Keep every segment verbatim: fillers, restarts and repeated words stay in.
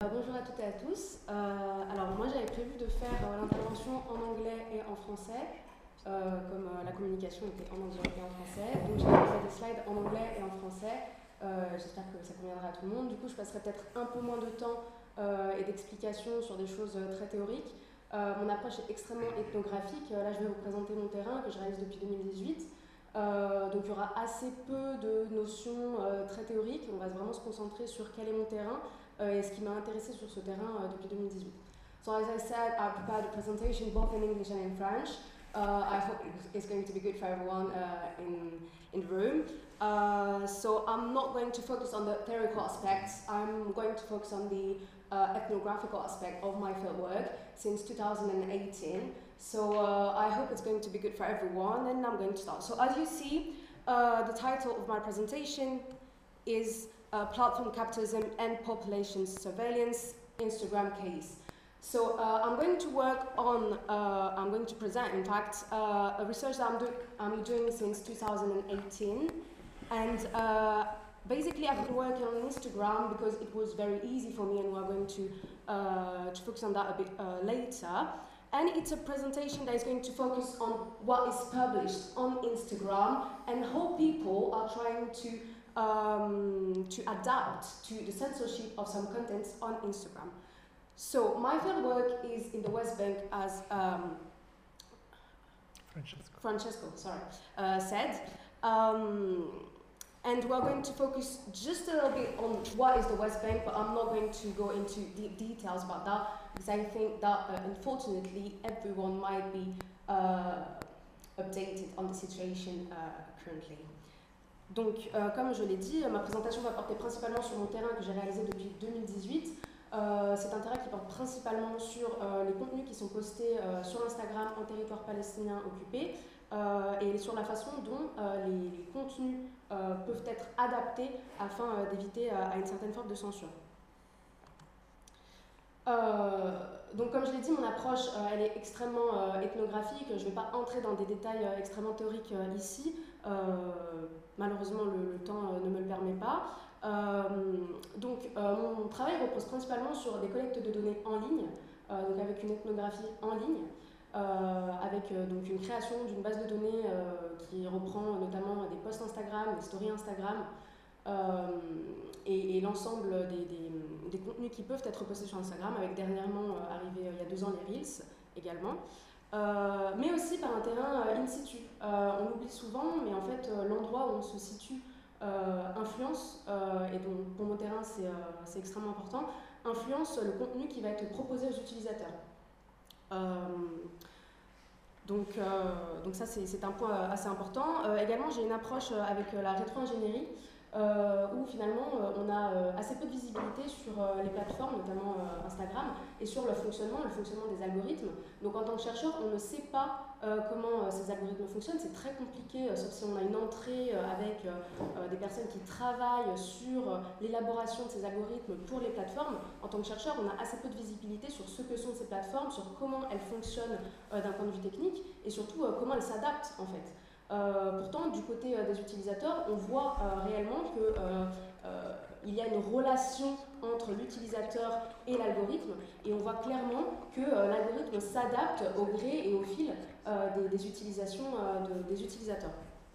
Bonjour à toutes et à tous. Euh, alors moi j'avais prévu de faire euh, l'intervention en anglais et en français, euh, comme euh, la communication était en anglais et en français. Donc j'ai fait des slides en anglais et en français. Euh, J'espère que ça conviendra à tout le monde. Du coup je passerai peut-être un peu moins de temps euh, et d'explications sur des choses euh, très théoriques. Euh, mon approche est extrêmement ethnographique. Euh, là je vais vous présenter mon terrain que je réalise depuis deux mille dix-huit. Euh, donc il y aura assez peu de notions euh, très théoriques. On va vraiment se concentrer sur quel est mon terrain euh, et ce qui m'a intéressé sur ce terrain euh, depuis deux mille dix-huit. So as I said, I prepared a presentation both in English and in French. Uh, I hope it's going to be good for everyone uh, in, in the room. Uh, so I'm not going to focus on the theoretical aspects. I'm going to focus on the uh, ethnographical aspect of my fieldwork since two thousand eighteen. So uh, I hope it's going to be good for everyone, and I'm going to start. So as you see, uh, the title of my presentation is uh, Platform Capitalism and Population Surveillance, Instagram Case. So uh, I'm going to work on, uh, I'm going to present, in fact, uh, a research that I'm, do I'm doing since two thousand eighteen. And uh, basically I've been working on Instagram because it was very easy for me, and we're going to, uh, to focus on that a bit uh, later. And it's a presentation that is going to focus on what is published on Instagram and how people are trying to, um, to adapt to the censorship of some contents on Instagram. So my fieldwork is in the West Bank, as um, Francesco, Francesco sorry, uh, said. Um, and we're going to focus just a little bit on what is the West Bank, but I'm not going to go into deep details about that, because I think that uh, unfortunately everyone might be uh, updated on the situation uh, currently. Donc, euh, comme je l'ai dit, ma présentation va porter principalement sur mon terrain que j'ai réalisé depuis deux mille dix-huit. Euh, c'est un terrain qui porte principalement sur euh, les contenus qui sont postés euh, sur Instagram en territoire palestinien occupé euh, et sur la façon dont euh, les, les contenus euh, peuvent être adaptés afin euh, d'éviter euh, à une certaine forme de censure. Euh, donc comme je l'ai dit, mon approche euh, elle est extrêmement euh, ethnographique. Je ne vais pas entrer dans des détails euh, extrêmement théoriques euh, ici. Euh, malheureusement le, le temps euh, ne me le permet pas. Euh, donc euh, mon travail repose principalement sur des collectes de données en ligne, euh, donc avec une ethnographie en ligne, euh, avec euh, donc une création d'une base de données euh, qui reprend notamment des posts Instagram, des stories Instagram, euh, et, et l'ensemble des, des, des contenus qui peuvent être postés sur Instagram, avec dernièrement euh, arrivé euh, il y a deux ans les Reels également. Euh, mais aussi par un terrain euh, in situ. Euh, on l'oublie souvent, mais en fait euh, l'endroit où on se situe Euh, influence, euh, et donc pour mon terrain c'est euh, extrêmement important, influence le contenu qui va être proposé aux utilisateurs. Euh, donc, euh, donc ça c'est un point assez important. Euh, également j'ai une approche avec la rétro-ingénierie euh, où finalement euh, on a euh, assez peu de visibilité sur euh, les plateformes, notamment euh, Instagram, et sur le fonctionnement, le fonctionnement des algorithmes. Donc en tant que chercheur, on ne sait pas euh, comment euh, ces algorithmes fonctionnent. C'est très compliqué, euh, sauf si on a une entrée euh, avec euh, euh, des personnes qui travaillent sur euh, l'élaboration de ces algorithmes pour les plateformes. En tant que chercheur, on a assez peu de visibilité sur ce que sont ces plateformes, sur comment elles fonctionnent euh, d'un point de vue technique, et surtout euh, comment elles s'adaptent en fait. Euh, pourtant, du côté euh, des utilisateurs, on voit euh, réellement qu'il euh, euh, y a une relation entre l'utilisateur et l'algorithme, et on voit clairement que euh, l'algorithme s'adapte au gré et au fil euh, des, des utilisations euh, de, des utilisateurs.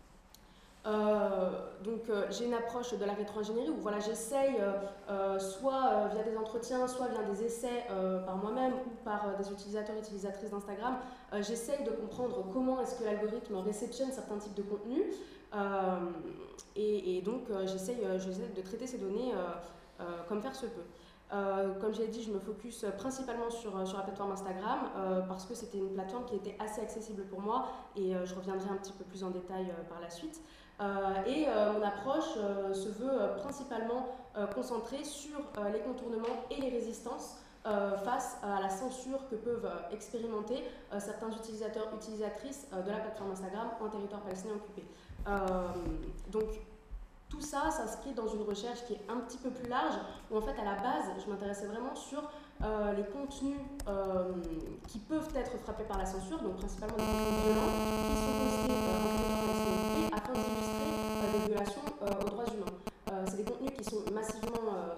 Euh, donc euh, j'ai une approche de la rétro-ingénierie où voilà, j'essaye euh, euh, soit euh, via des entretiens, soit via des essais euh, par moi-même ou par euh, des utilisateurs et utilisatrices d'Instagram, euh, j'essaye de comprendre comment est-ce que l'algorithme réceptionne certains types de contenus, euh, et, et donc euh, j'essaye euh, de traiter ces données euh, euh, comme faire se peut. Euh, comme je l'ai dit, je me focus principalement sur, sur la plateforme Instagram euh, parce que c'était une plateforme qui était assez accessible pour moi, et euh, je reviendrai un petit peu plus en détail euh, par la suite. Euh, et euh, mon approche euh, se veut euh, principalement euh, concentrée sur euh, les contournements et les résistances euh, face à la censure que peuvent euh, expérimenter euh, certains utilisateurs, utilisatrices euh, de la plateforme Instagram en territoire palestinien occupé. Euh, donc tout ça s'inscrit dans une recherche qui est un petit peu plus large, où en fait à la base je m'intéressais vraiment sur euh, les contenus euh, qui peuvent être frappés par la censure, donc principalement des contenus violents qui sont postés euh, en territoire palestinien occupé afin d'illustrer euh, des violations euh, aux droits humains. Euh, c'est des contenus qui sont massivement euh,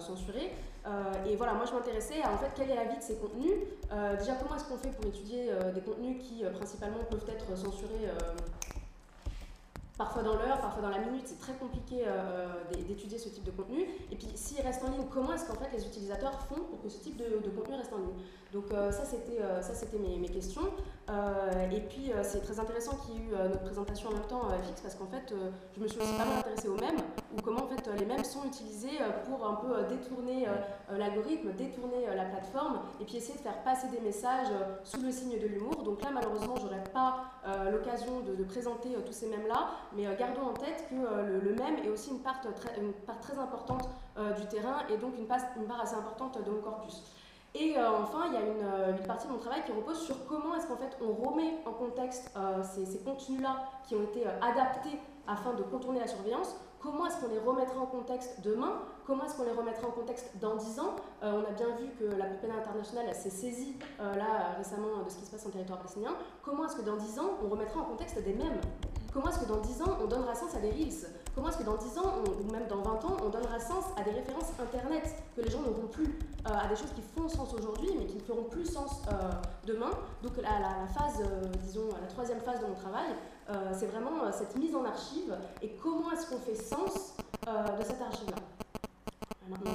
censurés. Euh, et voilà, moi je m'intéressais à en fait quelle est la vie de ces contenus. Euh, déjà, comment est-ce qu'on fait pour étudier euh, des contenus qui euh, principalement peuvent être censurés euh, parfois dans l'heure, parfois dans la minute, c'est très compliqué euh, d'étudier ce type de contenu. Et puis s'il reste en ligne, comment est-ce qu'en fait les utilisateurs font pour que ce type de, de contenu reste en ligne? Donc euh, ça c'était euh, ça c'était mes, mes questions. Euh, et puis euh, c'est très intéressant qu'il y ait eu euh, notre présentation en même temps euh, fixe parce qu'en fait euh, je me suis aussi pas mal intéressée aux mèmes, ou comment en fait les mèmes sont utilisés euh, pour un peu euh, détourner euh, l'algorithme, détourner euh, la plateforme et puis essayer de faire passer des messages euh, sous le signe de l'humour. Donc là malheureusement j'aurais pas euh, l'occasion de, de présenter euh, tous ces mèmes là, mais euh, gardons en tête que euh, le, le mème est aussi une part très, une part très importante euh, du terrain et donc une part, une part assez importante de mon corpus. Et euh, enfin, il y a une, une partie de mon travail qui repose sur comment est-ce qu'en fait on remet en contexte euh, ces, ces contenus-là qui ont été euh, adaptés afin de contourner la surveillance. Comment est-ce qu'on les remettra en contexte demain? Comment est-ce qu'on les remettra en contexte dans dix ans? euh, On a bien vu que la Cour pénale internationale s'est saisie euh, là récemment de ce qui se passe en territoire palestinien. Comment est-ce que dans dix ans on remettra en contexte des mèmes? Comment est-ce que dans dix ans on donnera sens à des reels? Comment est-ce que dans dix ans, on, ou même dans vingt ans, on donnera sens à des références internet que les gens n'auront plus, euh, à des choses qui font sens aujourd'hui mais qui ne feront plus sens euh, demain? Donc la, la, la phase, euh, disons, la troisième phase de mon travail, euh, c'est vraiment euh, cette mise en archive et comment est-ce qu'on fait sens euh, de cette archive-là. Maintenant,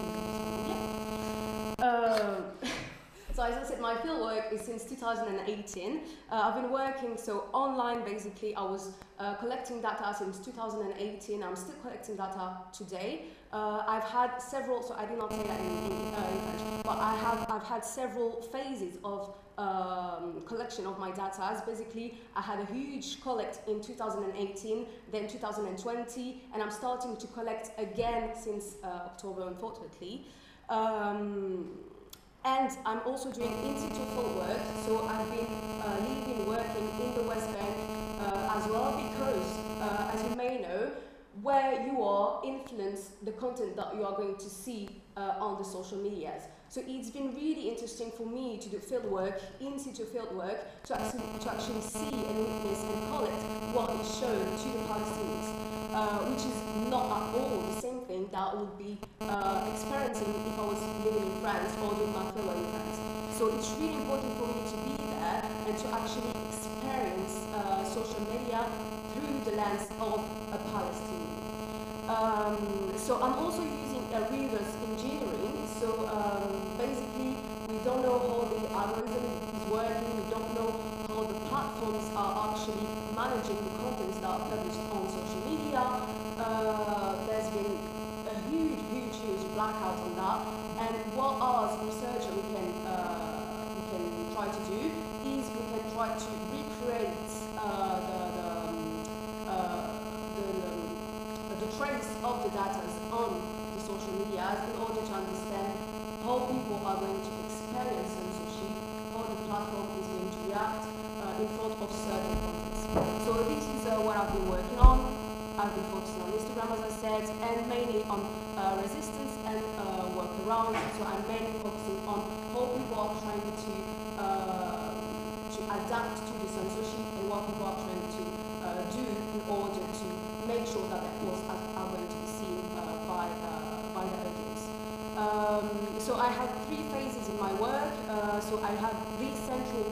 euh, So as I said, my fieldwork is since two thousand eighteen. Uh, I've been working so online basically. I was uh, collecting data since two thousand eighteen. I'm still collecting data today. Uh, I've had several, so I did not say that in, in, uh, in French, but I have I've had several phases of um, collection of my data. As basically, I had a huge collect in two thousand eighteen, then two thousand twenty, and I'm starting to collect again since uh, October, unfortunately. Um, And I'm also doing in-situ field work, so I've been uh, living, working in the West Bank uh, as well, because, uh, as you may know, where you are influence the content that you are going to see uh, on the social medias. So it's been really interesting for me to do field work, in-situ field work, to actually, to actually see and witness and collect what is shown to the Palestinians, uh, which is not at all the same thing that I would be uh, experiencing if I was living in France or doing my field work in France. So it's really important for me to be there and to actually experience uh, social media through the lens of a Palestinian. Um, so I'm also using a reverse engineering. So um, basically, we don't know how the algorithm is working. We don't know how the platforms are actually managing the contents that are published on social media. Uh, there's been a huge, huge, huge blackout on that. And what as researcher we can uh, we can try to do is we can try to recreate uh, the the, uh, the the the trace of the data on the social media in order to understand how people are going to experience censorship, how the platform is going to react uh, in front of certain contents. So this is uh, what I've been working on. I've been focusing on Instagram, as I said, and mainly on uh, resistance and uh, workarounds. So I'm mainly focusing on how people are trying to uh, to adapt to the censorship and what people are trying to uh, do in order to make sure that their posts are, are going to be seen uh, by uh, by the audience. Um, so I have three phases in my work. Uh, so I have the central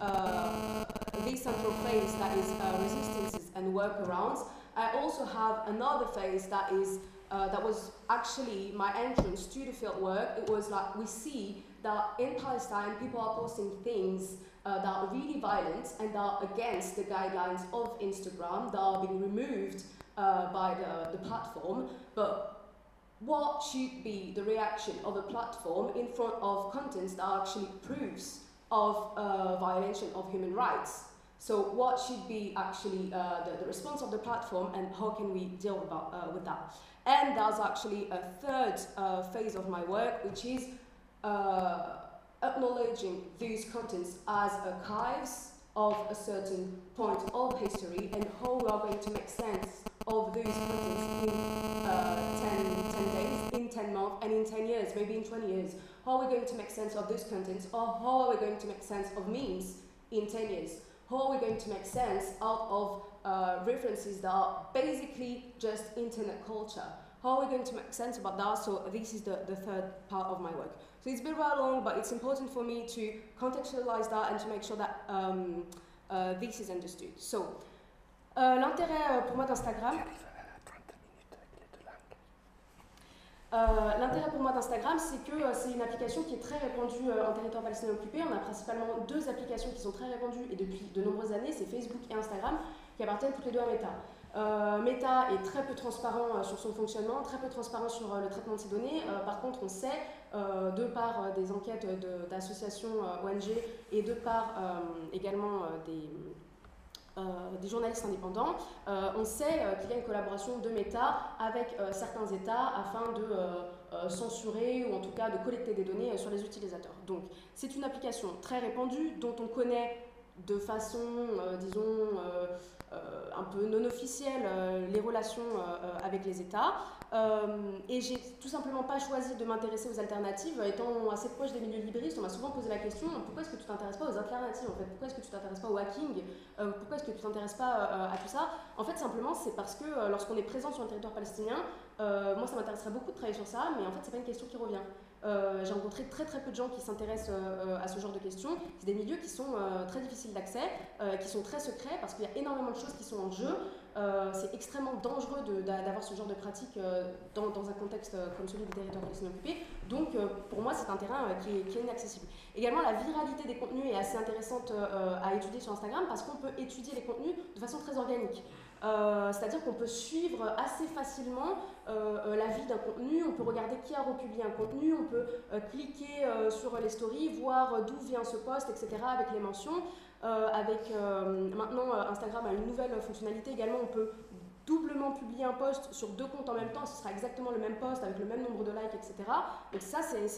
uh, the central phase that is uh, resistances and workarounds. I also have another phase that is uh, that was actually my entrance to the field work. It was like we see that in Palestine people are posting things uh, that are really violent and that are against the guidelines of Instagram, that are being removed uh, by the, the platform. But what should be the reaction of a platform in front of contents that are actually proofs of uh, violation of human rights? So what should be actually uh, the, the response of the platform and how can we deal about, uh, with that? And there's actually a third uh, phase of my work, which is uh, acknowledging these contents as archives of a certain point of history and how we are going to make sense of those contents in uh, ten, ten days, in ten months, and in ten years, maybe in twenty years. How are we going to make sense of those contents, or how are we going to make sense of memes in ten years? How are we going to make sense out of uh, references that are basically just internet culture? how are we going to make sense about that? So this is the, the third part of my work. So it's been very long, but it's important for me to contextualize that and to make sure that um, uh, this is understood. So, euh, l'intérêt pour moi d'Instagram... Euh, L'intérêt pour moi d'Instagram, c'est que euh, c'est une application qui est très répandue euh, en territoire palestinien occupé. On a principalement deux applications qui sont très répandues et depuis de nombreuses années, c'est Facebook et Instagram, qui appartiennent toutes les deux à Meta. Euh, Meta est très peu transparent euh, sur son fonctionnement, très peu transparent sur euh, le traitement de ses données. Euh, par contre, on sait, euh, de par euh, des enquêtes d'associations euh, O N G et de par euh, également euh, des... Euh, des journalistes indépendants, euh, on sait euh, qu'il y a une collaboration de Meta avec euh, certains États afin de euh, euh, censurer ou en tout cas de collecter des données euh, sur les utilisateurs. Donc c'est une application très répandue dont on connaît de façon, euh, disons, euh, euh, un peu non officielle euh, les relations euh, avec les États. Euh, et j'ai tout simplement pas choisi de m'intéresser aux alternatives. Étant assez proche des milieux libristes, on m'a souvent posé la question, pourquoi est-ce que tu t'intéresses pas aux alternatives en fait? Pourquoi est-ce que tu t'intéresses pas au hacking? euh, Pourquoi est-ce que tu t'intéresses pas euh, à tout ça? En fait, simplement, c'est parce que euh, lorsqu'on est présent sur le territoire palestinien, euh, moi ça m'intéresserait beaucoup de travailler sur ça, mais en fait c'est pas une question qui revient. Euh, j'ai rencontré très très peu de gens qui s'intéressent euh, à ce genre de questions. C'est des milieux qui sont euh, très difficiles d'accès, euh, qui sont très secrets parce qu'il y a énormément de choses qui sont en jeu. Euh, c'est extrêmement dangereux d'avoir ce genre de pratique euh, dans, dans un contexte euh, comme celui des territoires palestiniens occupés. Donc euh, pour moi c'est un terrain euh, qui, est, qui est inaccessible. Également la viralité des contenus est assez intéressante euh, à étudier sur Instagram parce qu'on peut étudier les contenus de façon très organique. Euh, C'est-à-dire qu'on peut suivre assez facilement euh, la vie d'un contenu, on peut regarder qui a republié un contenu, on peut euh, cliquer euh, sur les stories, voir d'où vient ce post, et cetera avec les mentions. Euh, avec, euh, maintenant, Instagram a une nouvelle fonctionnalité également, on peut doublement publier un post sur deux comptes en même temps, ce sera exactement le même post avec le même nombre de likes, et cetera. Donc ça, c'est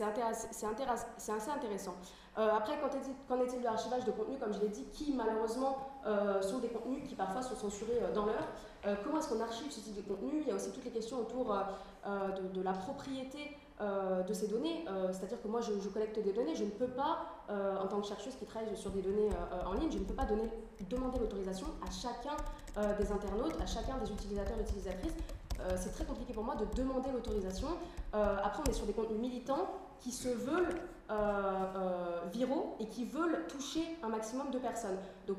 assez intéressant. Euh, après, qu'en est-il de l'archivage de contenu, comme je l'ai dit, qui malheureusement euh, sont des contenus qui parfois sont censurés euh, dans l'heure. Euh, comment est-ce qu'on archive ce type de contenu? Il y a aussi toutes les questions autour euh, de, de la propriété euh, de ces données. Euh, C'est-à-dire que moi, je, je collecte des données, je ne peux pas, euh, en tant que chercheuse qui travaille sur des données euh, en ligne, je ne peux pas donner, demander l'autorisation à chacun euh, des internautes, à chacun des utilisateurs et utilisatrices. Euh, c'est très compliqué pour moi de demander l'autorisation. Euh, après, on est sur des contenus militants qui se veulent euh, euh, viraux et qui veulent toucher un maximum de personnes. Donc,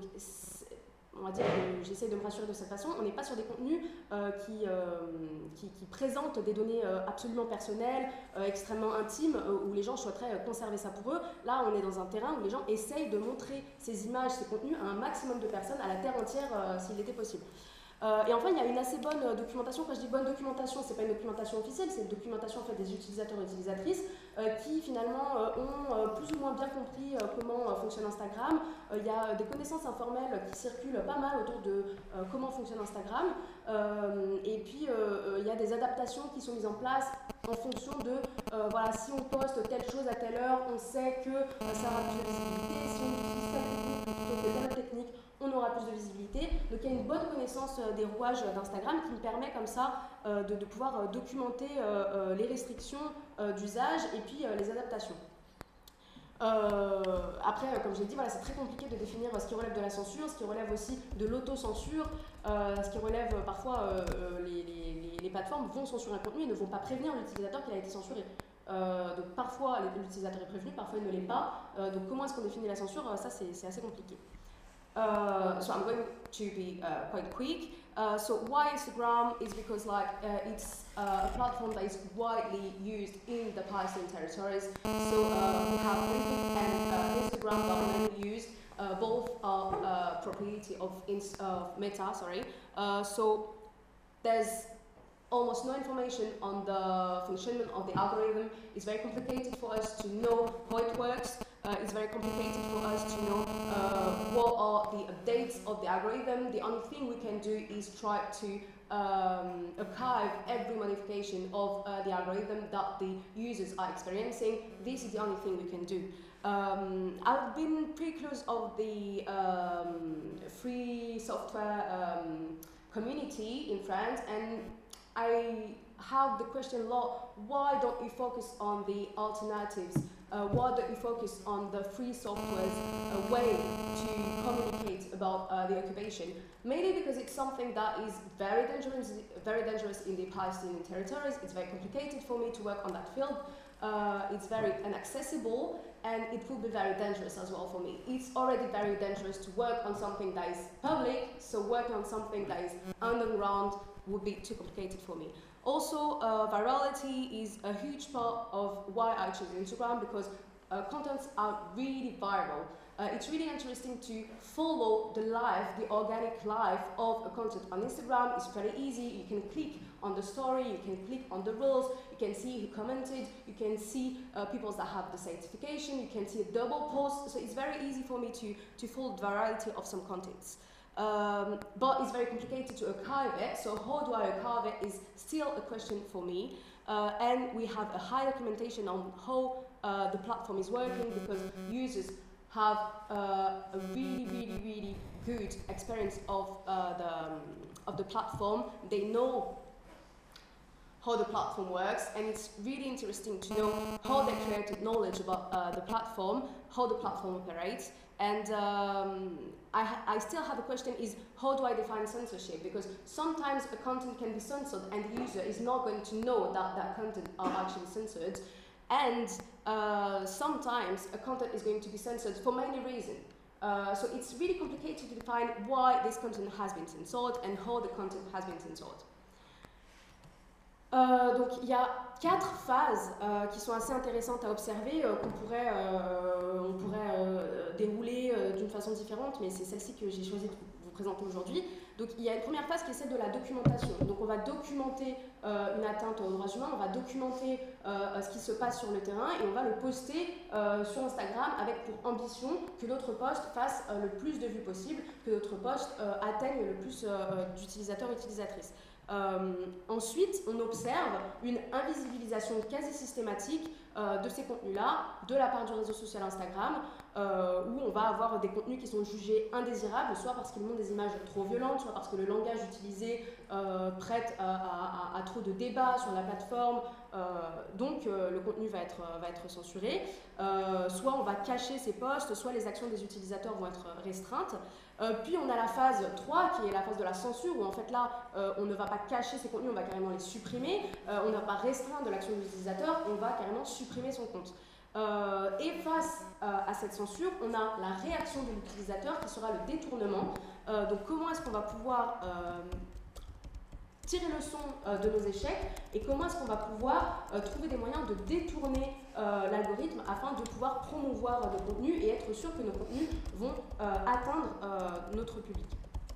on va dire que j'essaie de me rassurer de cette façon, on n'est pas sur des contenus euh, qui, euh, qui, qui présentent des données euh, absolument personnelles, euh, extrêmement intimes, euh, où les gens souhaiteraient conserver ça pour eux. Là, on est dans un terrain où les gens essayent de montrer ces images, ces contenus à un maximum de personnes, à la terre entière, euh, s'il était possible. Euh, et enfin, il y a une assez bonne euh, documentation. Quand je dis bonne documentation, c'est pas une documentation officielle, c'est une documentation en fait, des utilisateurs et utilisatrices euh, qui finalement euh, ont euh, plus ou moins bien compris euh, comment euh, fonctionne Instagram. Euh, il y a des connaissances informelles qui circulent pas mal autour de euh, comment fonctionne Instagram. Euh, et puis, euh, il y a des adaptations qui sont mises en place en fonction de, euh, voilà, si on poste telle chose à telle heure, on sait que euh, ça aura plus de visibilité. Si on utilise telle technique plutôt que telle technique, on aura plus de visibilité. Donc il y a une bonne connaissance euh, des rouages d'Instagram qui me permet comme ça euh, de, de pouvoir euh, documenter euh, euh, les restrictions euh, d'usage et puis euh, les adaptations. Euh, après, comme je l'ai dit, voilà, c'est très compliqué de définir ce qui relève de la censure, ce qui relève aussi de l'autocensure, euh, ce qui relève euh, parfois euh, les, les, les plateformes vont censurer un contenu et ne vont pas prévenir l'utilisateur qu'il a été censuré. Euh, donc parfois l'utilisateur est prévenu, parfois il ne l'est pas. Euh, donc comment est-ce qu'on définit la censure? Ça c'est assez compliqué. Uh, so I'm going to be uh, quite quick. Uh, so why Instagram is because like uh, it's uh, a platform that is widely used in the Palestinian territories. So uh, we have Facebook and uh, Instagram that are mainly used. Uh, both are uh, propriety of uh, Meta. Sorry. Uh, so there's almost no information on the functioning of the algorithm. It's very complicated for us to know how it works. Uh, it's very complicated for us to know uh, what are the updates of the algorithm. The only thing we can do is try to um, archive every modification of uh, the algorithm that the users are experiencing. This is the only thing we can do. Um, I've been pretty close of the um, free software um, community in France, and I have the question a lot, why don't you focus on the alternatives uh, why don't you focus on the free software's uh, way to communicate about uh, the occupation? Mainly because it's something that is very dangerous, very dangerous in the Palestinian territories. It's very complicated for me to work on that field. Uh, it's very inaccessible, and it will be very dangerous as well for me. It's already very dangerous to work on something that is public, so working on something that is underground would be too complicated for me. Also, uh, virality is a huge part of why I chose Instagram, because uh, contents are really viral. Uh, it's really interesting to follow the life, the organic life of a content on Instagram. It's very easy. You can click on the story, you can click on the reels, you can see who commented, you can see uh, people that have the certification, you can see a double post. So it's very easy for me to, to follow the variety of some contents. Um, but it's very complicated to archive it, so how do I archive it is still a question for me. Uh, and we have a high documentation on how uh, the platform is working, because users have uh, a really, really, really good experience of, uh, the, um, of the platform. They know how the platform works, and it's really interesting to know how they created knowledge about uh, the platform, how the platform operates. And um, I, ha I still have a question, is how do I define censorship? Because sometimes a content can be censored and the user is not going to know that that content are actually censored. And uh, sometimes a content is going to be censored for many reasons. Uh, so it's really complicated to define why this content has been censored and how the content has been censored. Euh, donc il y a quatre phases euh, qui sont assez intéressantes à observer, euh, qu'on pourrait, euh, on pourrait euh, dérouler euh, d'une façon différente, mais c'est celle-ci que j'ai choisi de vous présenter aujourd'hui. Donc il y a une première phase qui est celle de la documentation. Donc on va documenter euh, une atteinte aux droits humains, on va documenter euh, ce qui se passe sur le terrain et on va le poster euh, sur Instagram avec pour ambition que notre post fasse euh, le plus de vues possible, que notre post euh, atteigne le plus euh, d'utilisateurs et utilisatrices. Euh, ensuite, on observe une invisibilisation quasi systématique euh, de ces contenus-là de la part du réseau social Instagram, euh, où on va avoir des contenus qui sont jugés indésirables, soit parce qu'ils montrent des images trop violentes, soit parce que le langage utilisé euh, prête à, à, à trop de débats sur la plateforme, euh, donc euh, le contenu va être, va être censuré, euh, soit on va cacher ces posts, soit les actions des utilisateurs vont être restreintes. Euh, puis on a la phase trois qui est la phase de la censure, où en fait là euh, on ne va pas cacher ces contenus, on va carrément les supprimer, euh, on ne va pas restreindre l'action de l'utilisateur, on va carrément supprimer son compte. Euh, et face euh, à cette censure, on a la réaction de l'utilisateur qui sera le détournement. Euh, donc comment est-ce qu'on va pouvoir euh, tirer leçon euh, de nos échecs, et comment est-ce qu'on va pouvoir euh, trouver des moyens de détourner euh, l'algorithme afin de pouvoir promouvoir euh, nos contenus et être sûr que nos contenus vont euh, atteindre euh, notre public.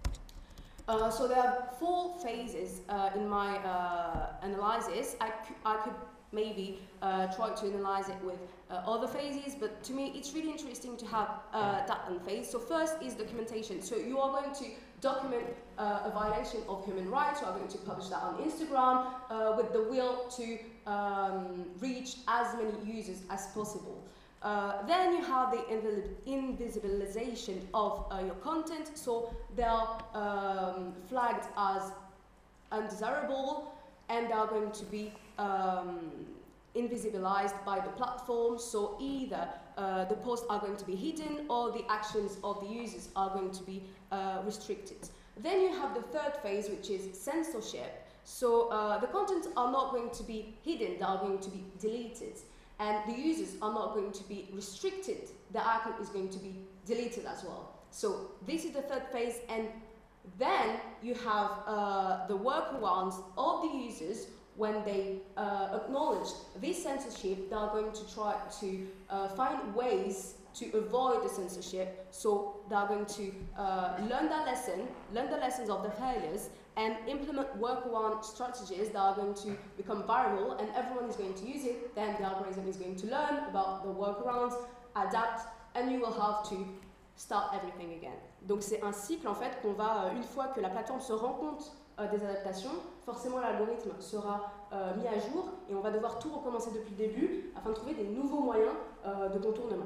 Uh, so there are four phases uh, in my uh, analysis. I, I could maybe uh, try to analyze it with uh, other phases, but to me it's really interesting to have uh, that one phase. So first is documentation. So you are going to document uh, a violation of human rights. You are going to publish that on Instagram uh, with the will to um, reach as many users as possible. Uh, then you have the invisibilization of uh, your content, so they are um, flagged as undesirable, and they are going to be um, invisibilized by the platform. So either uh, the posts are going to be hidden, or the actions of the users are going to be uh, restricted. Then you have the third phase, which is censorship. So uh, the contents are not going to be hidden, they are going to be deleted. And the users are not going to be restricted, the account is going to be deleted as well. So this is the third phase, and then you have uh, the workarounds of the users. When they uh, acknowledge this censorship, they are going to try to uh, find ways to avoid the censorship. So they are going to uh, learn that lesson, learn the lessons of the failures, and implement workaround strategies that are going to become viral, and everyone is going to use it. Then the algorithm is going to learn about the workarounds, adapt, and you will have to start everything again. Donc c'est un cycle en fait qu'on va, une fois que la plateforme se rend compte euh, des adaptations, forcément l'algorithme sera euh, mis à jour et on va devoir tout recommencer depuis le début afin de trouver des nouveaux moyens euh, de contournement.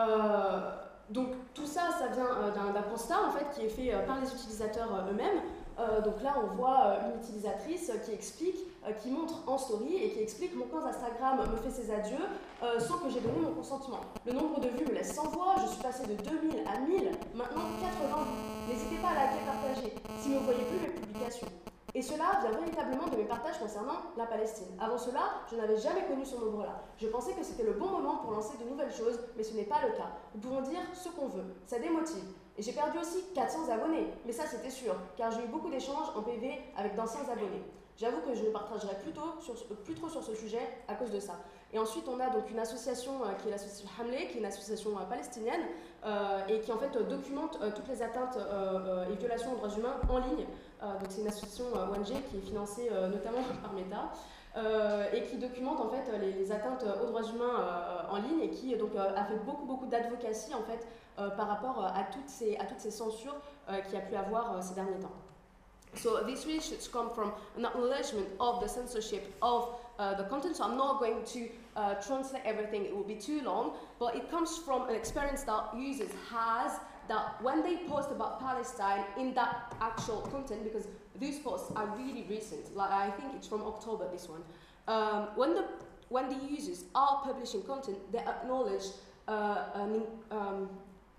Euh, donc tout ça, ça vient euh, d'un constat en fait qui est fait euh, par les utilisateurs euh, eux-mêmes. Euh, donc là, on voit euh, une utilisatrice qui explique, euh, qui montre en story et qui explique mon compte Instagram me fait ses adieux euh, sans que j'ai donné mon consentement. Le nombre de vues me laisse sans voix, je suis passée de deux mille à mille, maintenant quatre-vingts vues. N'hésitez pas à liker et partager si vous ne voyez plus mes publications. Et cela vient véritablement de mes partages concernant la Palestine. Avant cela, je n'avais jamais connu ce nombre-là. Je pensais que c'était le bon moment pour lancer de nouvelles choses, mais ce n'est pas le cas. Nous pouvons dire ce qu'on veut, ça démotive. Et j'ai perdu aussi quatre cents abonnés, mais ça c'était sûr, car j'ai eu beaucoup d'échanges en P V avec d'anciens abonnés. J'avoue que je ne partagerai plus, tôt sur, plus trop sur ce sujet à cause de ça. Et ensuite, on a donc une association euh, qui est l'association Hamle, qui est une association euh, palestinienne, euh, et qui en fait euh, documente euh, toutes les atteintes euh, euh, et violations aux droits humains en ligne. Euh, donc c'est une association euh, O N G qui est financée euh, notamment par Meta, euh, et qui documente en fait les, les atteintes aux droits humains euh, en ligne, et qui donc euh, a fait beaucoup beaucoup d'advocacy en fait euh, par rapport à toutes ces, à toutes ces censures euh, qu'il y a pu avoir euh, ces derniers temps. So this really should come from an acknowledgement of the censorship of uh, the content. So I'm not going to uh, translate everything, it will be too long, but it comes from an experience that users has, that when they post about Palestine in that actual content, because these posts are really recent, like I think it's from October, this one, um, when, the, when the users are publishing content, they acknowledge uh, an, um,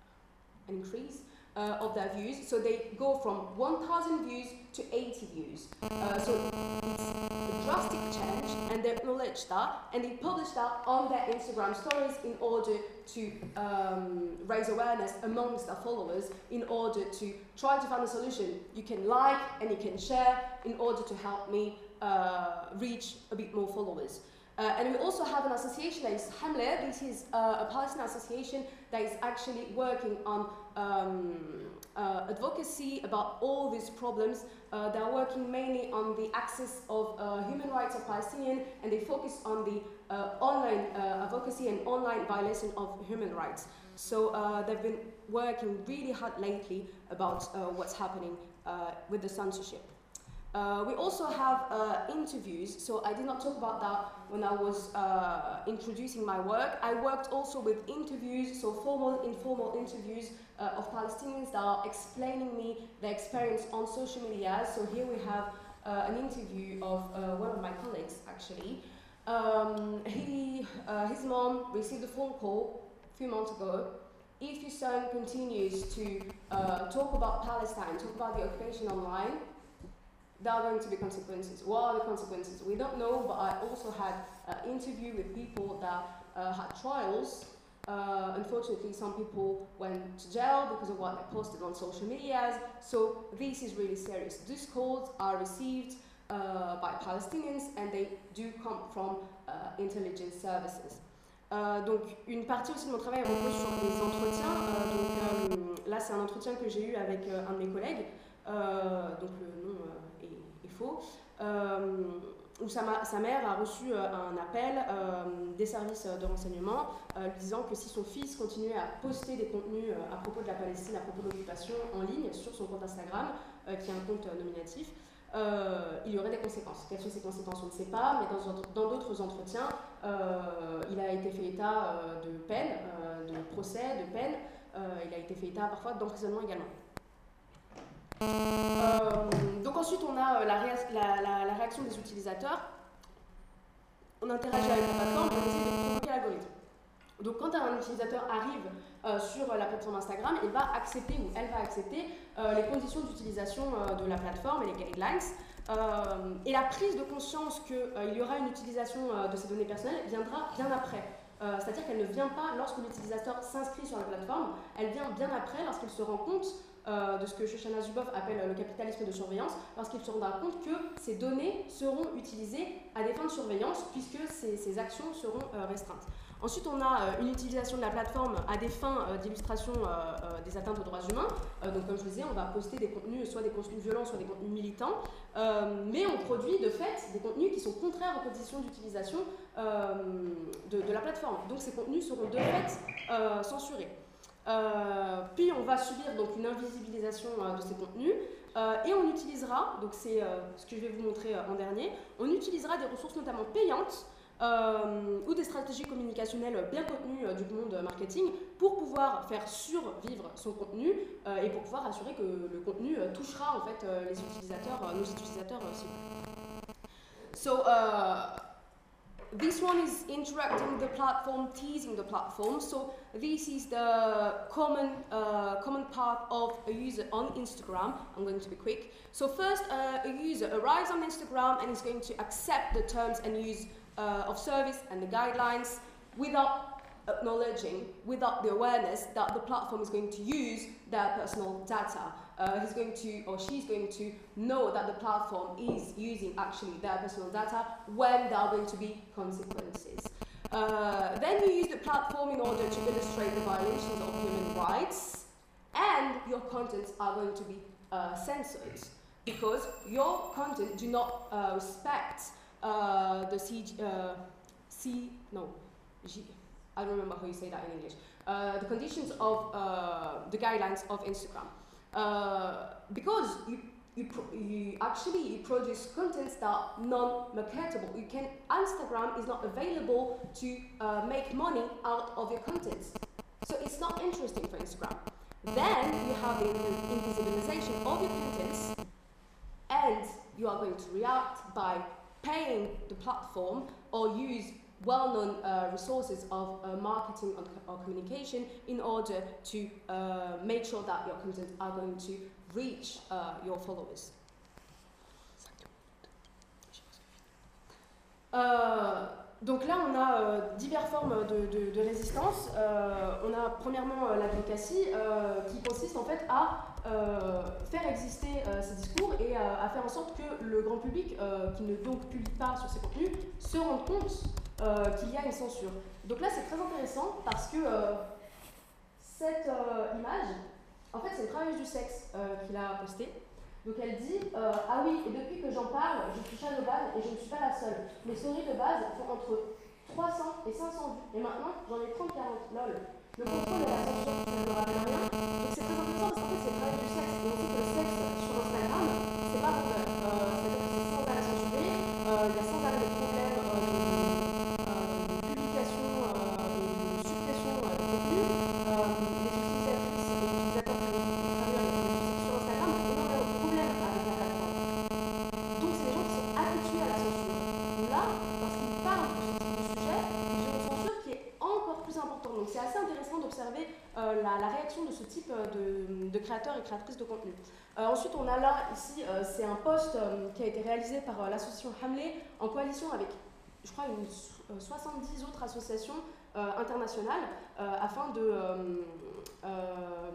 an increase Uh, of their views, so they go from one thousand views to eighty views. Uh, so it's a drastic change, and they acknowledge that, and they publish that on their Instagram stories in order to um, raise awareness amongst their followers, in order to try to find a solution. You can like and you can share in order to help me uh, reach a bit more followers. Uh, and we also have an association that is Hamle. This is uh, a Palestinian association that is actually working on um, uh, advocacy about all these problems. Uh, they are working mainly on the access of uh, human rights of Palestinians, and they focus on the uh, online uh, advocacy and online violation of human rights. So uh, they've been working really hard lately about uh, what's happening uh, with the censorship. Uh, we also have uh, interviews, so I did not talk about that when I was uh, introducing my work. I worked also with interviews, so formal, informal interviews uh, of Palestinians that are explaining me their experience on social media. So here we have uh, an interview of uh, one of my colleagues, actually. Um, he, uh, his mom received a phone call a few months ago. If your son continues to uh, talk about Palestine, talk about the occupation online, there are going to be consequences. What are the consequences? We don't know, but I also had an interview with people that uh, had trials. Uh, unfortunately, some people went to jail because of what they posted on social medias. So this is really serious. These calls are received uh, by Palestinians, and they do come from uh, intelligence services. Euh, donc une partie aussi de mon travail repose sur les entretiens. Euh, donc euh, là, c'est un entretien que j'ai eu avec euh, un de mes collègues. Euh, donc le nom euh, est, est faux, euh, où sa, sa mère a reçu euh, un appel euh, des services de renseignement euh, lui disant que si son fils continuait à poster des contenus euh, à propos de la Palestine, à propos de l'occupation en ligne sur son compte Instagram, euh, qui est un compte euh, nominatif, euh, il y aurait des conséquences. Quelles sont ces conséquences, on ne sait pas, mais dans d'autres entretiens, euh, il a été fait état euh, de peine, euh, de procès, de peine, euh, il a été fait état parfois d'emprisonnement également. Euh, donc ensuite on a la, réa la, la, la réaction des utilisateurs. On interagit avec la plateforme et on essaie de provoquer l'algorithme. Donc quand un utilisateur arrive euh, sur la plateforme Instagram, il va accepter ou elle va accepter euh, les conditions d'utilisation euh, de la plateforme et les guidelines. Euh, et la prise de conscience qu'il euh, y aura une utilisation euh, de ces données personnelles viendra bien après. Euh, C'est-à-dire qu'elle ne vient pas lorsque l'utilisateur s'inscrit sur la plateforme, elle vient bien après lorsqu'il se rend compte Euh, de ce que Shoshana Zuboff appelle le capitalisme de surveillance, lorsqu'il se rendra compte que ces données seront utilisées à des fins de surveillance, puisque ces, ces actions seront euh, restreintes. Ensuite, on a euh, une utilisation de la plateforme à des fins euh, d'illustration euh, euh, des atteintes aux droits humains. Euh, donc, comme je disais, on va poster des contenus, soit des contenus violents, soit des contenus militants, euh, mais on produit de fait des contenus qui sont contraires aux conditions d'utilisation euh, de, de la plateforme. Donc, ces contenus seront de fait euh, censurés. Euh, puis on va subir donc une invisibilisation euh, de ces contenus euh, et on utilisera, donc c'est euh, ce que je vais vous montrer euh, en dernier, on utilisera des ressources notamment payantes euh, ou des stratégies communicationnelles bien contenues euh, du monde marketing pour pouvoir faire survivre son contenu euh, et pour pouvoir assurer que le contenu euh, touchera en fait euh, les utilisateurs, euh, nos utilisateurs euh, cibles. So, uh, this one is interacting the platform, teasing the platform. So this is the common uh, common path of a user on Instagram. I'm going to be quick. So first, uh, a user arrives on Instagram and is going to accept the terms and use uh, of service and the guidelines without acknowledging, without the awareness that the platform is going to use their personal data. Uh, he's going to, or she's going to know that the platform is using actually their personal data when there are going to be consequences. Uh, then you use the platform in order to illustrate the violations of human rights, and your contents are going to be uh, censored because your content do not uh, respect uh, the C, uh, C, no, G, I don't remember how you say that in English, uh, the conditions of uh, the guidelines of Instagram. Uh, because you, you, pro you actually you produce contents that are non-marketable. You can, Instagram is not available to uh, make money out of your contents. So it's not interesting for Instagram. Then you have the invisibilization of your contents, and you are going to react by paying the platform or use well-known uh, resources of uh, marketing or, or communication in order to uh, make sure that your content are going to reach uh, your followers. Euh, donc là, on a euh, diverses formes de, de, de résistance. Euh, on a premièrement euh, l'advocacy euh, qui consiste en fait à euh, faire exister euh, ces discours et euh, à faire en sorte que le grand public euh, qui ne donc publie pas sur ces contenus se rende compte euh, qu'il y a une censure. Donc là, c'est très intéressant parce que euh, cette euh, image, en fait, c'est une travailleuse du sexe euh, qui l'a postée. Donc elle dit euh, « Ah oui, et depuis que j'en parle, je suis shadowban et je ne suis pas la seule. Mes stories de base font entre trois cents et cinq cents vues. Et maintenant, j'en ai trente à quarante. Lol. Le contrôle et la censure, ça ne me rappelle rien. » Donc c'est très intéressant parce qu'en fait, c'est le travail du sexe. Et on sait que le sexe sur Instagram, c'est pas vendeur. Euh, C'est-à-dire que c'est sans arrêt censuré. Euh, il y a sans arrêt des problèmes euh, de, euh, de publication, euh, de suppression euh, de contenu. Euh, les utilisatrices et les utilisateurs qui travaillent avec les sexe sur Instagram ont énormément de problèmes avec la plateforme. Donc c'est des gens qui sont habitués à la censure. Là, lorsqu'ils parlent de ce type de sujet, ils ont une censure qui est encore plus importante. Donc c'est assez intéressant d'observer euh, la, la réaction de ce type de, de créateurs et créatrices de contenu. Euh, ensuite, on a là, ici, euh, c'est un post euh, qui a été réalisé par euh, l'association Hamlet en coalition avec, je crois, une euh, soixante-dix autres associations euh, internationales euh, afin de euh, euh,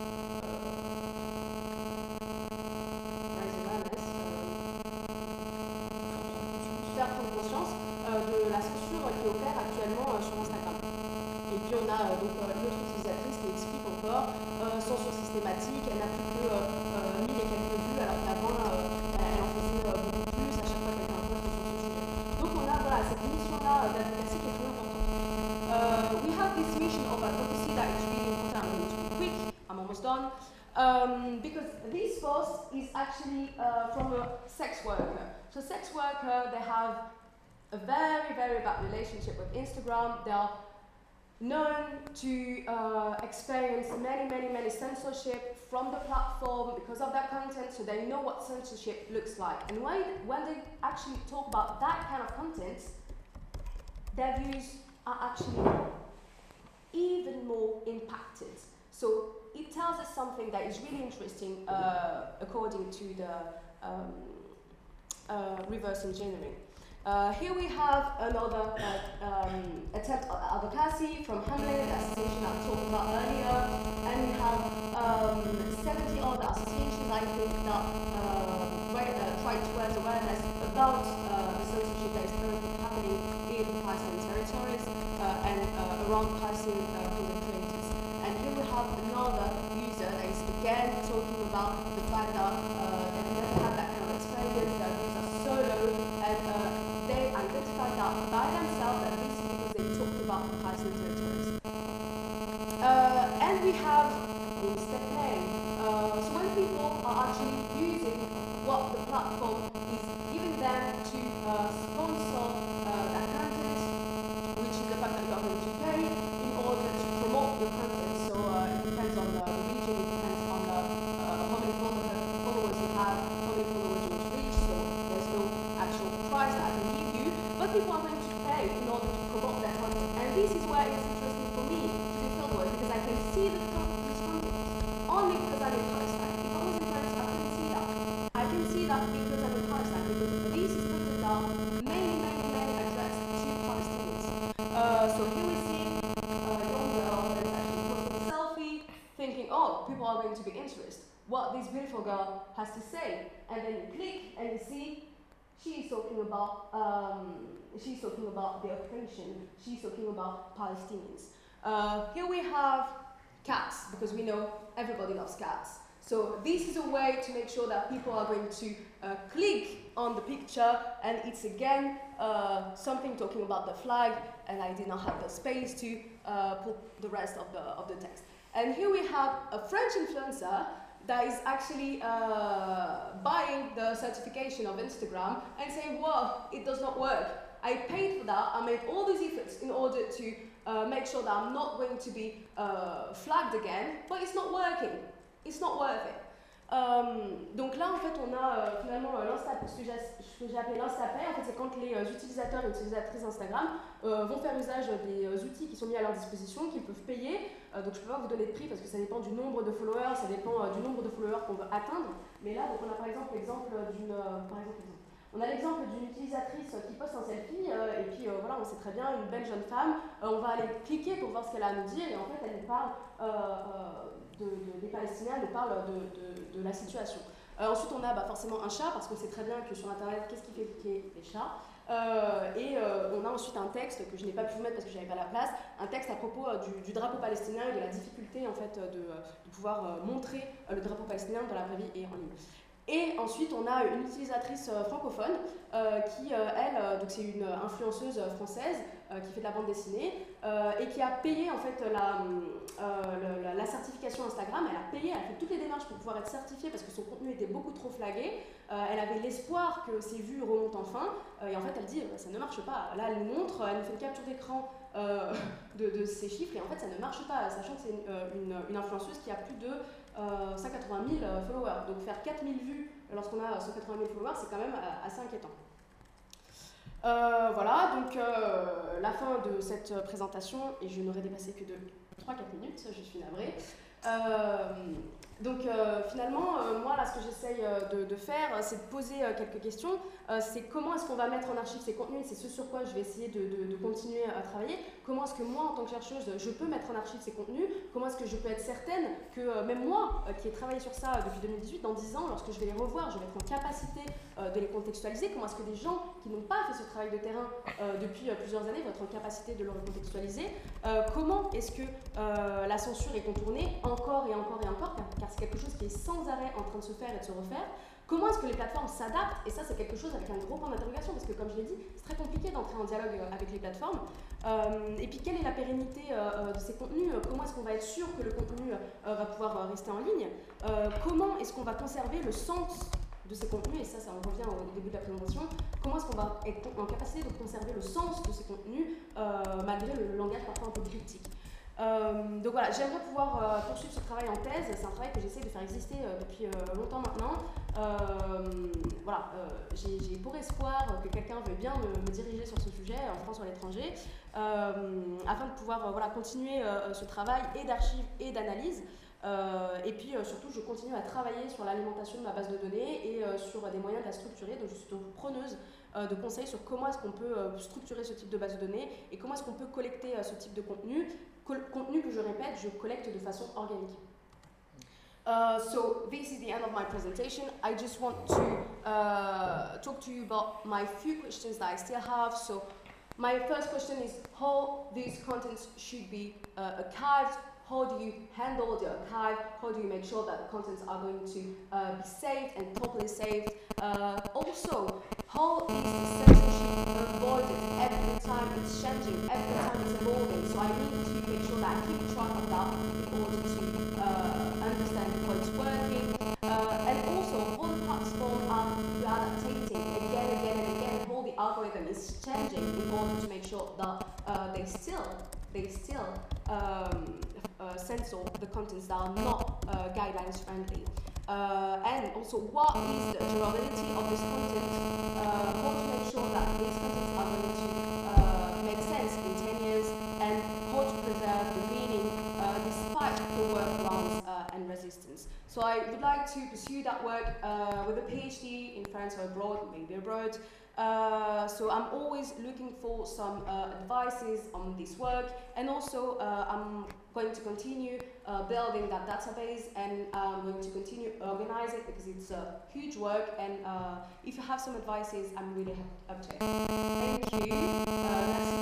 faire prendre conscience euh, de la censure qui opère actuellement euh, sur Instagram. Et puis on a euh, donc euh, une autre utilisatrice qui explique encore euh, censure systématique, elle n'a plus que euh, euh, mille et quelques vues alors qu'avant euh, elle en faisait euh, beaucoup plus à chaque fois qu'elle fait un post sur ce sujet. Donc on a voilà, cette mission-là euh, d'advocacy qui est très importante. Uh, we have this mission of advocacy that is really important. I'm going to be quick, I'm almost done. Um, because this post is actually uh, from a sex worker. So sex worker, they have a very, very bad relationship with Instagram. They are known to uh, experience many, many, many censorship from the platform because of their content, so they know what censorship looks like. And when, when they actually talk about that kind of content, their views are actually even more impacted. So it tells us something that is really interesting uh, according to the um, uh, reverse engineering. Uh, here we have another uh, um, attempt at advocacy from Hamlet, the association I talked about earlier, and we have um, seventy other associations, I think, that uh, try, uh, try to raise awareness about uh, the censorship that is currently happening in Palestinian territories uh, and uh, around Palestinian uh, content creators. And here we have another user that is again talking about the fact that uh, they've never had that kind of experience, their views are so low, and uh, they identified that by themselves, and this is because they talked about the Palestinian territories. Uh, and we have instead name. Uh, so when people are actually using what the platform is giving them to uh, sponsor uh, their content, why it's interesting for me to do fieldwork, because I can see the content only because I'm in Palestine. If I was in Palestine, I couldn't see that. I can see that because I'm in Palestine, because these content are mainly, mainly, mainly addressed to Palestinians. Uh, so here we see a young girl that is actually posting a selfie, thinking, oh, people are going to be interested what this beautiful girl has to say, and then you click and you see she's talking about um, she's talking about the occupation, she's talking about Palestinians. Uh, here we have cats, because we know everybody loves cats. So this is a way to make sure that people are going to uh, click on the picture, and it's again uh, something talking about the flag, and I did not have the space to uh, put the rest of the, of the text. And here we have a French influencer that is actually uh, buying the certification of Instagram and saying, well, it does not work. I paid for that, I made all these efforts in order to uh, make sure that I'm not going to be uh, flagged again, but it's not working. It's not worth it. Um, donc là, en fait, on a euh, finalement euh, l'Insta, ce que j'ai appelé l'Instapay. En fait, c'est quand les euh, utilisateurs et utilisatrices Instagram euh, vont faire usage des euh, outils qui sont mis à leur disposition, qu'ils peuvent payer. Euh, donc, je ne peux pas vous donner de prix parce que ça dépend du nombre de followers, ça dépend euh, du nombre de followers qu'on veut atteindre. Mais là, donc, on a par exemple l'exemple d'une, euh, par exemple, on a l'exemple d'une utilisatrice qui poste un selfie euh, et puis euh, voilà, on sait très bien, une belle jeune femme. Euh, on va aller cliquer pour voir ce qu'elle a à nous dire et en fait, elle nous parle. Euh, euh, De, de, des Palestiniens, nous parlent de, de, de la situation. Euh, ensuite, on a bah, forcément un chat, parce qu'on sait très bien que sur Internet, qu'est-ce qui fait cliquer les chats. Euh, et euh, on a ensuite un texte que je n'ai pas pu vous mettre parce que je n'avais pas la place, un texte à propos euh, du, du drapeau palestinien et de la difficulté en fait, de, de pouvoir euh, montrer euh, le drapeau palestinien dans la vraie vie et en ligne. Et ensuite, on a une utilisatrice euh, francophone euh, qui, euh, elle, euh, donc c'est une influenceuse française euh, qui fait de la bande dessinée euh, et qui a payé en fait la, euh, la, la certification Instagram. Elle a payé, elle a fait toutes les démarches pour pouvoir être certifiée parce que son contenu était beaucoup trop flagué. Euh, elle avait l'espoir que ses vues remontent enfin euh, et en fait, elle dit bah, ça ne marche pas. Là, elle nous montre, elle nous fait une capture d'écran euh, de, de ces chiffres et en fait, ça ne marche pas, sachant que c'est une, une, une influenceuse qui a plus de Euh, cent quatre-vingt mille euh, followers. Donc faire quatre mille vues lorsqu'on a cent quatre-vingt mille followers, c'est quand même euh, assez inquiétant. Euh, voilà, donc euh, la fin de cette présentation, et je n'aurai dépassé que de trois à quatre minutes, je suis navrée. Euh, donc euh, finalement, euh, moi là ce que j'essaye euh, de, de faire, c'est de poser euh, quelques questions. Euh, c'est comment est-ce qu'on va mettre en archive ces contenus, c'est ce sur quoi je vais essayer de, de, de continuer à travailler. Comment est-ce que moi en tant que chercheuse, je peux mettre en archive ces contenus. Comment est-ce que je peux être certaine que euh, même moi, euh, qui ai travaillé sur ça depuis deux mille dix-huit, dans dix ans, lorsque je vais les revoir, je vais être en capacité euh, de les contextualiser. Comment est-ce que des gens qui n'ont pas fait ce travail de terrain euh, depuis euh, plusieurs années vont être en capacité de le recontextualiser. Euh, comment est-ce que euh, la censure est contournée encore et encore et encore, car, car c'est quelque chose qui est sans arrêt en train de se faire et de se refaire. Comment est-ce que les plateformes s'adaptent? Et ça, c'est quelque chose avec un gros point d'interrogation, parce que comme je l'ai dit, c'est très compliqué d'entrer en dialogue avec les plateformes. Euh, et puis, quelle est la pérennité euh, de ces contenus? Comment est-ce qu'on va être sûr que le contenu euh, va pouvoir rester en ligne? euh, Comment est-ce qu'on va conserver le sens de ces contenus? Et ça, ça en revient au début de la présentation. Comment est-ce qu'on va être en capacité de conserver le sens de ces contenus euh, malgré le langage parfois un peu cryptique? Euh, donc voilà, j'aimerais pouvoir euh, poursuivre ce travail en thèse. C'est un travail que j'essaie de faire exister euh, depuis euh, longtemps maintenant. Euh, voilà, euh, j'ai pour espoir que quelqu'un veuille bien me, me diriger sur ce sujet, en France ou à l'étranger, euh, afin de pouvoir euh, voilà, continuer euh, ce travail et d'archives et d'analyse. Euh, et puis euh, surtout, je continue à travailler sur l'alimentation de ma base de données et euh, sur des moyens de la structurer. Donc je suis donc preneuse euh, de conseils sur comment est-ce qu'on peut euh, structurer ce type de base de données et comment est-ce qu'on peut collecter euh, ce type de contenu. Contenu que je répète, je collecte de façon organique. Uh, so this is the end of my presentation. I just want to uh, talk to you about my few questions that I still have. So my first question is how these contents should be uh, archived. How do you handle the archive? How do you make sure that the contents are going to uh, be saved and properly saved? Uh, also, how is the censorship avoided every time it's changing, every time it's evolving? So I need to make sure that I keep track of that in order to uh, understand how it's working. Uh, and also, how the platform are adapting again, again, and again, how the algorithm is changing in order to make sure that uh, they still, they still um, uh, censor the contents that are not uh, guidelines friendly. Uh, and also, what is the durability of this content? Uh, how to make sure that these contents are going to uh, make sense in ten years, and how resistance. So I would like to pursue that work uh, with a PhD in France or abroad, maybe abroad. Uh, so I'm always looking for some uh, advices on this work, and also uh, I'm going to continue uh, building that database, and I'm going to continue organize it because it's a huge work, and uh, if you have some advices, I'm really up to it. Thank you. Uh,